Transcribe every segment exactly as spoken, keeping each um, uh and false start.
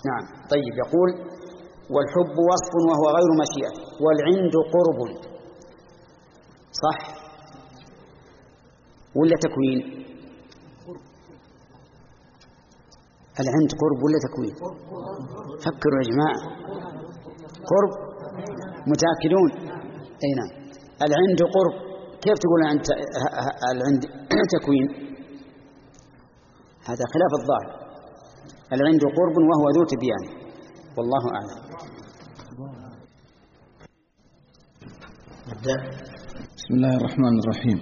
نعم. طيب، يقول والحب وصف وهو غير مشيئة، والعند قرب، صح ولا تكوين؟ العند قرب ولا تكوين؟ فكروا يا جماعة. قرب، متأكدون؟ أي نعم. العند قرب، كيف تقول أنت العند تكوين؟ هذا خلاف الظاهر. العند قرب وهو ذو تبيان، والله أعلم. بسم الله الرحمن الرحيم.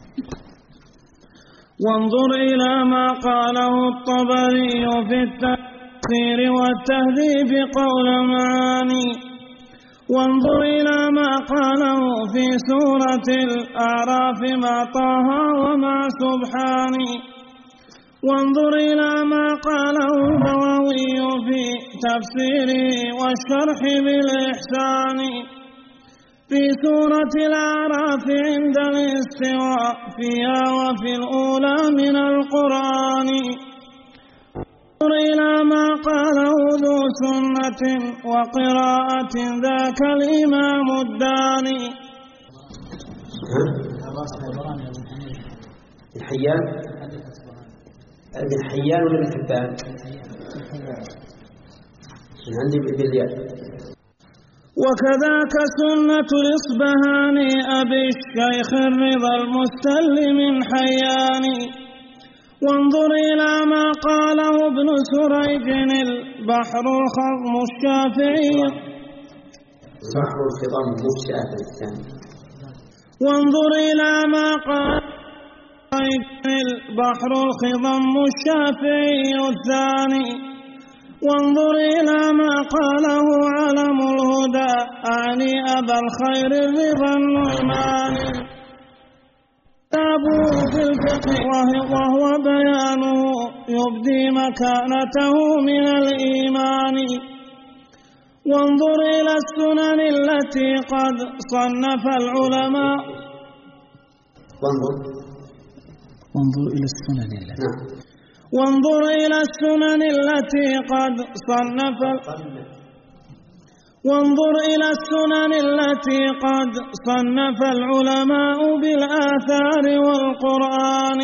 وانظر إلى ما قاله الطبري في التفسير والتهذيب قول معاني. وانظر إلى ما قاله في سورة الأعراف مع طه ومع سبحاني. وانظر إلى ما قاله النووي في تفسيره والشرح بالإحسان في سورة الأعراف عند الاستواء فيها وفي الأولى من القرآن. وانظر إلى ما قاله ذو سنة وقراءة ذاك الإمام الداني. الحيان الحيان ولا الحبان؟ عندي بالياء. وكذاك سنة الإصبهاني أبي الشيخ الرضا المستلم حيان. وانظر إلى ما قاله ابن سريج البحر الخضم الشافعي. البحر الخضم الشافعي. وانظر إلى ما قال البحر الخضم الشافعي الثاني. وانظر إلى ما قاله علم الهدى أعني أبا الخير الرضا النعماني. كتابه في الفقه وهو بيانه يبدي مكانته من الإيمان. وانظر إلى السنن التي قد صنف العلماء. وانظر وانظر إلى السنن التي وانظر إلى السنن التي قد صنف وانظر إلى السنن التي قد صنف العلماء بالآثار والقرآن.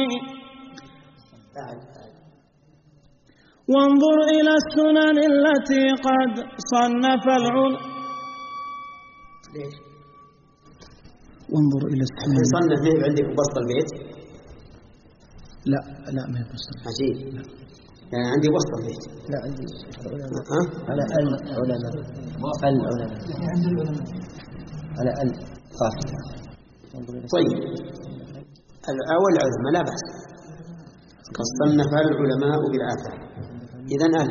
وانظر إلى السنن التي قد صنف العلماء. وانظر إلى السنن. صنف فيه عندك بسط البيت؟ لا لا ما هي بسط. عجيب. يعني عندي وسط البيت. لا عندي العلماء. على العلماء. العلماء. على ال. طيب. الأول العلماء لا بأس. قد صنف العلماء بالآثار. إذن ال.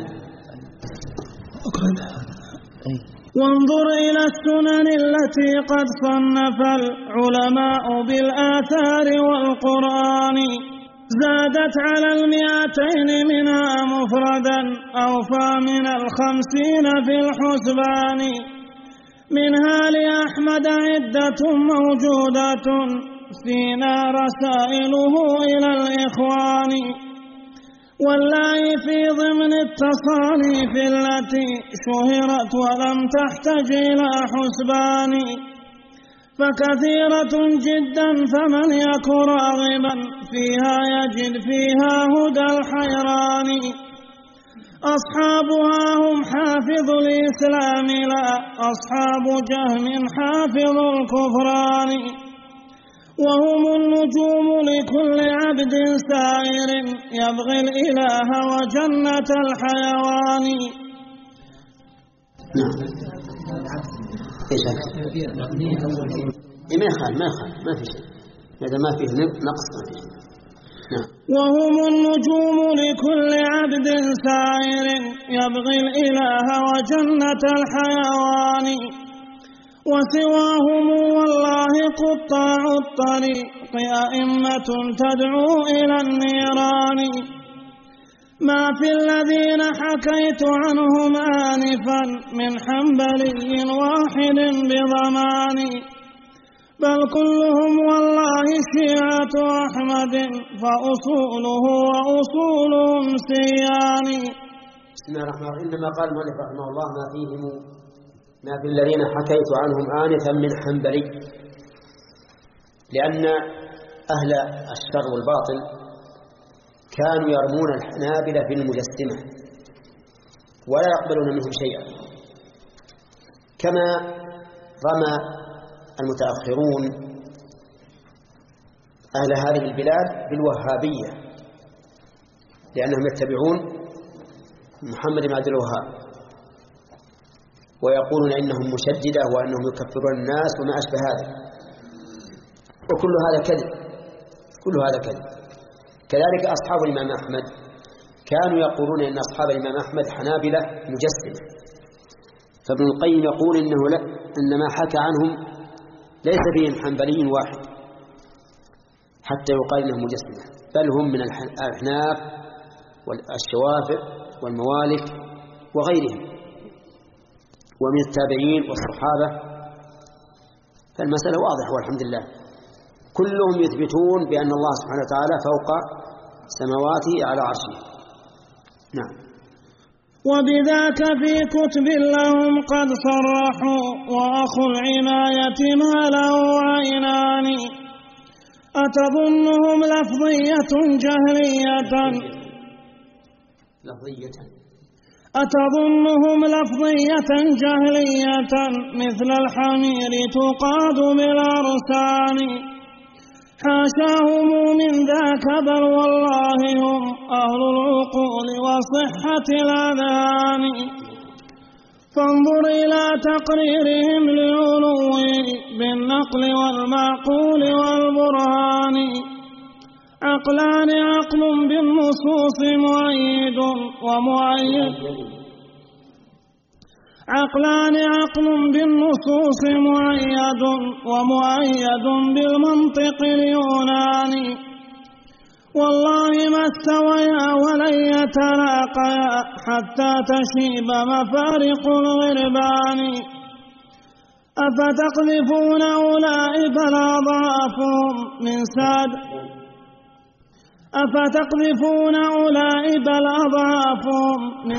وانظر إلى السنن التي قد صنف العلماء بالآثار والقرآن. زادت على المئتين منها مفردا أوفى من الخمسين في الحسبان. منها لأحمد عدة موجودة فينا رسائله إلى الإخوان. والله في ضمن التصانيف التي شهرت ولم تحتج إلى حسبان. فكثيرة جدا فمن يك راغبا فيها يجد فيها هدى الحيران. أصحابها هم حافظ الإسلام لا أصحاب جهم حافظ الكفران. وهم النجوم لكل عبد سائر يبغي الإله وجنة الحيوان. نعم. ايش هذا؟ ما يخال ما يخال ما في شيء، هذا ما فيه نقص ما فيه. نعم. وهم النجوم لكل عبد سائر يبغي الإله وجنة الحيوان. وسواهم والله قطاع الطريق أئمة تدعو إلى النيران. ما في الذين حكيت عنهم آنفا من حنبلي واحد بضمان. بل كلهم والله شيعة أحمد فأصوله وأصولهم سيان. بسم الله الرحمن الرحيم. إنما قال المؤلف رحمه الله ما فيهم ما في الذين حكيت عنهم آنفا من حنبلي، لأن أهل الشر والباطل كانوا يرمون الحنابلة بالمجسمة ولا يقبلون منهم شيئا، كما رمى المتأخرون أهل هذه البلاد بالوهابية، لأنهم يتبعون محمد بن عبد الوهاب ويقولون إنهم مشددة وأنهم يكفرون الناس وما أشبه هذا، وكل هذا كذب، كل هذا كذب. كذلك أصحاب الإمام أحمد كانوا يقولون إن أصحاب الإمام أحمد حنابلة مجسمة، فابن القيم يقول إنه لا، إنما حكى عنهم ليس فيهم حنبلي واحد حتى يقال إنهم مجسمة، بل هم من الأحناف والشوافع والموالك وغيرهم ومن التابعين والصحابة. فالمسألة واضحة والحمد لله، كلهم يثبتون بأن الله سبحانه وتعالى فوق سماواته على عرشه. نعم. وبذاك في كتب لهم قد صرحوا، وأخو العناية ما له عينان، أتظنهم لفظية جهلية لفظية أتظنهم لفظية جهلية مثل الحمير تقاد بالأرسان، حاشاهم من ذاك بل والله هم أهل العقول وصحة الأذهان، فانظر إلى تقريرهم للعلو بالنقل والمعقول والبرهان، عقلان عقل بالنصوص مؤيد ومؤيد عقلان عقل بالنصوص مؤيد ومؤيد بالمنطق اليوناني، والله ما استويا ولن يتلاقيا حتى تشيب مفارق الغربان، أفتقذفون أولئك الأضعافهم من ساد أفتقذفون أولئك الأضعافهم من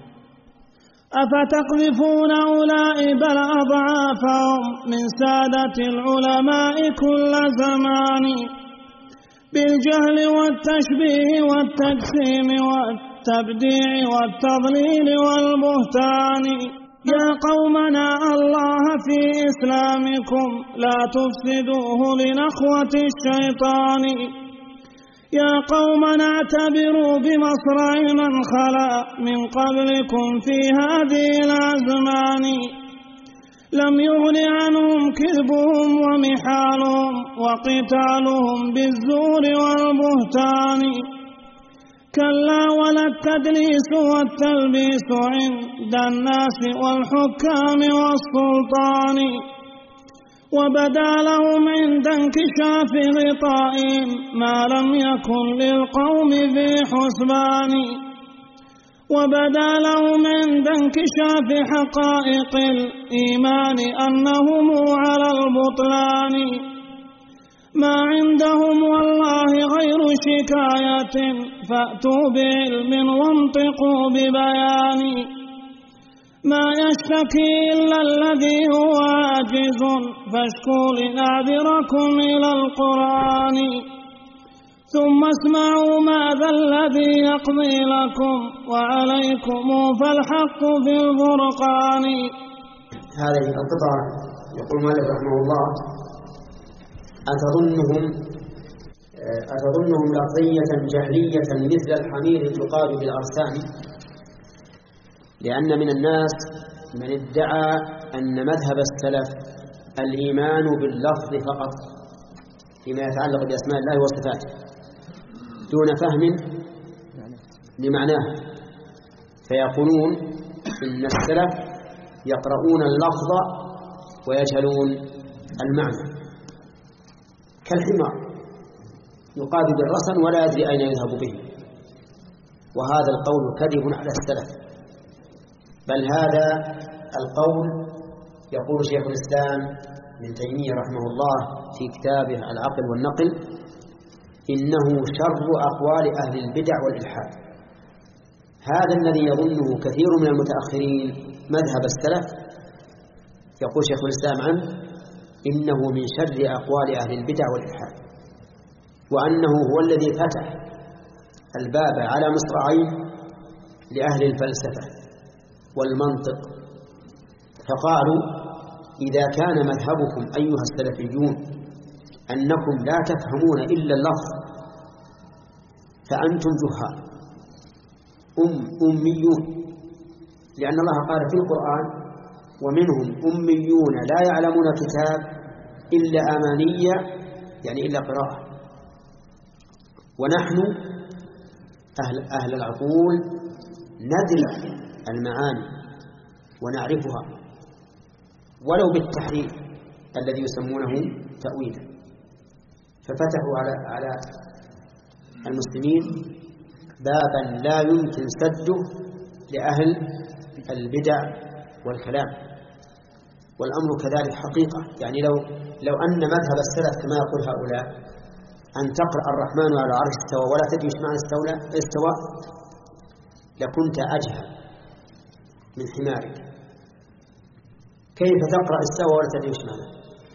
أفتقذفون أولئك الأضعافهم من سادة العلماء كل زمان، بالجهل والتشبيه والتجسيم والتبديع والتضليل والبهتان، يا قومنا الله في إسلامكم لا تفسدوه لنخوة الشيطان، يا قومنا اعتبروا بمصرع من خلا من قبلكم في هذه الأزمان، لم يغن عنهم كذبهم ومحالهم وقتالهم بالزور والبهتان، كلا ولا التدليس والتلبيس عند الناس والحكام والسلطان، وبدا لهم عند انكشاف غطائهم ما لم يكن للقوم في حسبان، وبدا لهم عند انكشاف حقائق الإيمان أنهم على البطلان، ما عندهم والله غير شكاية فأتوا بعلم وانطقوا ببيان، ما يشتكي إلا الذي هو عاجز فاشكوا لنعذركم إلى القرآن، ثم اسمعوا ماذا الذي يقضي لكم وعليكم فالحق في الفرقان. هذه القطعة يقول مالك رحمه الله أتظنهم أتظنهم لفظية جهلية مثل الحمير تقاد بالأرسان، لأن من الناس من ادعى أن مذهب السلف الإيمان باللفظ فقط فيما يتعلق بأسماء الله وصفاته دون فهم لمعناه، فيقولون إن السلف يقرؤون اللفظ ويجهلون المعنى، كالحمار يقاد بالرسن ولا يدري أين يذهب به، وهذا القول كذب على السلف، بل هذا القول يقول شيخ الإسلام ابن تيمية رحمه الله في كتابه العقل والنقل إنه شر أقوال أهل البدع والإلحاد، هذا الذي يظنه كثير من المتأخرين مذهب السلف، يقول شيخ الإسلام عنه إنه من شر أقوال أهل البدع والإلحاد، وأنه هو الذي فتح الباب على مصراعين لأهل الفلسفة والمنطق، فقالوا إذا كان مذهبكم أيها السلفيون أنكم لا تفهمون إلا اللفظ فأنتم جهال أم أميون، لأن الله قال في القرآن ومنهم أميون لا يعلمون كتاب إلا أمانية، يعني إلا قراءة. ونحن أهل, أهل العقول ندرك المعاني ونعرفها ولو بالتحريف الذي يسمونه تأويلا. ففتحوا على على المسلمين بابا لا يمكن سده لأهل البدع والكلام، والأمر كذلك حقيقة. يعني لو لو أن مذهب السلف كما يقول هؤلاء أن تقرأ الرحمن على العرش استوى ولا تدري ايش معنى استوى لكنت أجهل من حمارك. كيف تقرأ استوى ولا تدري ايش معنى؟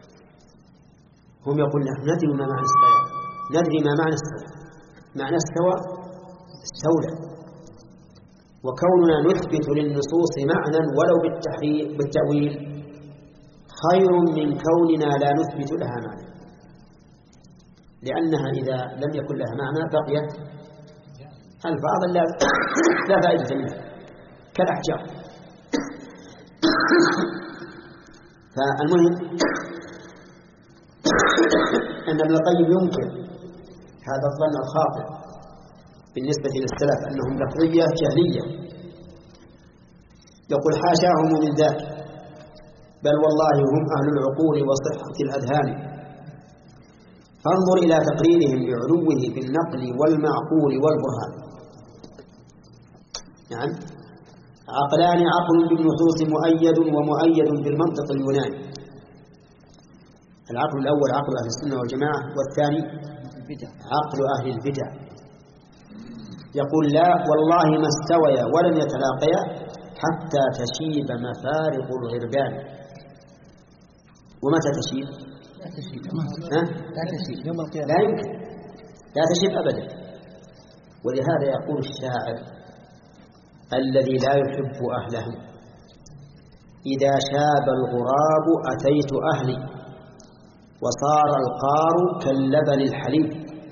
هم يقول نحن ندري ما معنى استوى، ندري ما معنى استوى، معنى استوى استولى. وكوننا نثبت للنصوص معنى ولو بالتأويل خير من كوننا لا نثبت لها معنى، لأنها إذا لم يكن لها معنى بقيت الفاظ لا لا فائدة منها كالأحجار. فالمهم أن ابن القيم ينكر هذا الظن الخاطئ بالنسبة للسلف أنهم لفظية جهلية، يقول حاشاهم من ذلك، بل والله هم أهل العقول وصحة الأذهان، فانظر إلى تقريرهم بعلوه بالنقل والمعقول والبرهان. نعم، عقلان عقل بالنصوص مؤيد ومؤيد بالمنطق اليوناني. العقل الأول عقل أهل السنة والجماعة، والثاني عقل أهل البدع. يقول لا والله ما استويا ولم يتلاقيا حتى تشيب مفارق الغربان. ومتى تشيب؟ لا تشيب ها؟ لا تشيب يوم القيامة، لا يمكن، لا تشيب أبدا. ولهذا يقول الشاعر الذي لا يحب أهله إذا شاب الغراب أتيت أهلي وصار القار كاللبن الحليب.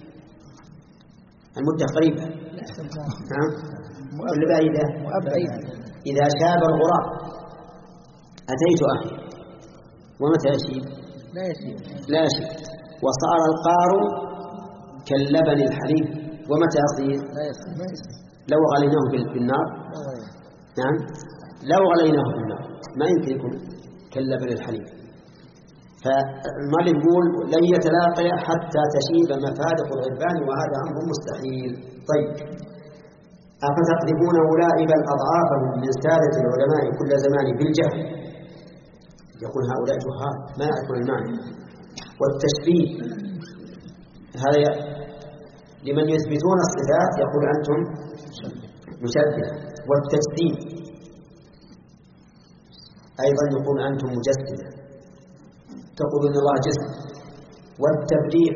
المدة قريبة، نعم، كل بعيدة. إذا شاب الغراب أتيت أهلي، ومتى يشيب؟ لا يشيب لا يشيب. وصار القار كاللبن الحليب، ومتى يصير؟ لا يصير. لو غليناه بالنار، نعم، لو غليناه بالنار ما يمكن يكون كاللبن الحليب. فالمال يقول لن يتلاقي حتى تشيب مفارق الغربان، وهذا أمر مستحيل. طيب، أفتقذفون أولئك بل أضعافهم من سادة العلماء كل زمان بالجهل؟ يقول هؤلاء جهال ما يعرفون المعنى. والتشبيه هذا لمن يثبتون الصفات يقول أنتم مشبهة. والتجسيم أيضا يقول أنتم مجسمة، تقول إن الله جسم. والتبديع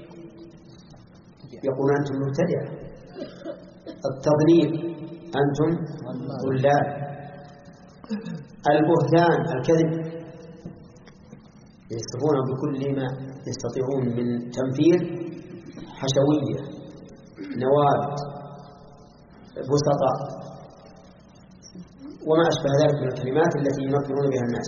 يقول أنتم مبتدعة. التضليل أنتم ضلال. البهتان الكذب يصفون بكل ما يستطيعون من تنفير، حشوية، نواب، بسطاء، وما أشبه ذلك من الكلمات التي ينفرون بها الناس.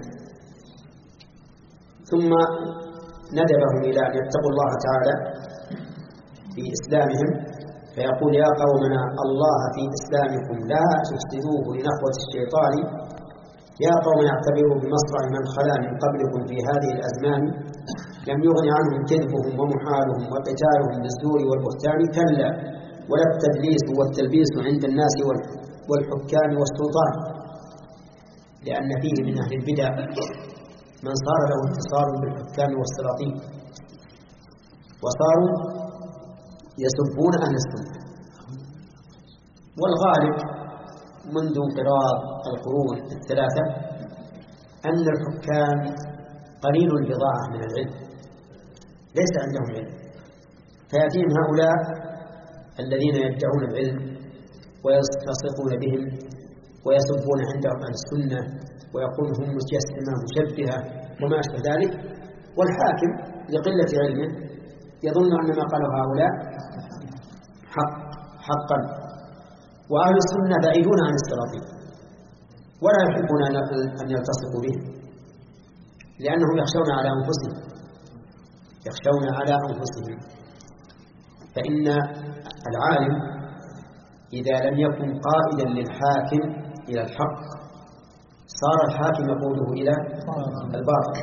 ثم ندبهم إلى أن يتقوا الله تعالى في إسلامهم، فيقول يا قومنا الله في إسلامكم لا تفسدوه لنخوة الشيطان، يا قوم اعتبروا بمصرع من خلا من قبلكم في هذه الأزمان لم يغن عنهم كذبهم ومحالهم وقتالهم بالزور والبهتان، كلا ولا التدليس والتلبيس عند الناس والحكام والسلطان، لأن فيه من أهل البدع من صار له اتصال بالحكام والسلاطين وصاروا يسبون أهل السنة. والغالب منذ انقراض القرون الثلاثة أن الحكام قليل البضاعة من العلم، ليس عندهم علم، فيأتيهم هؤلاء الذين يدعون العلم ويلتصقون بهم ويصبون عندهم عن السنة ويقولون هم مجسمة مشبهة وما أشبه ذلك، والحاكم لقلة علمه يظن أن ما قاله هؤلاء حق حقا. وأهل السنة بعيدون عن السلاطين ولا يحبون أن يلتصقوا بهم، لأنهم يخشون على أنفسهم يخشون على أنفسهم فإن العالم إذا لم يكن قائدا للحاكم إلى الحق صار الحاكم يقوده إلى الباطل،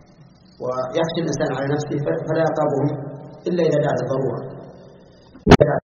ويخشى الإنسان على نفسه فلا يقابهم إلا إذا دعت الضرورة إذا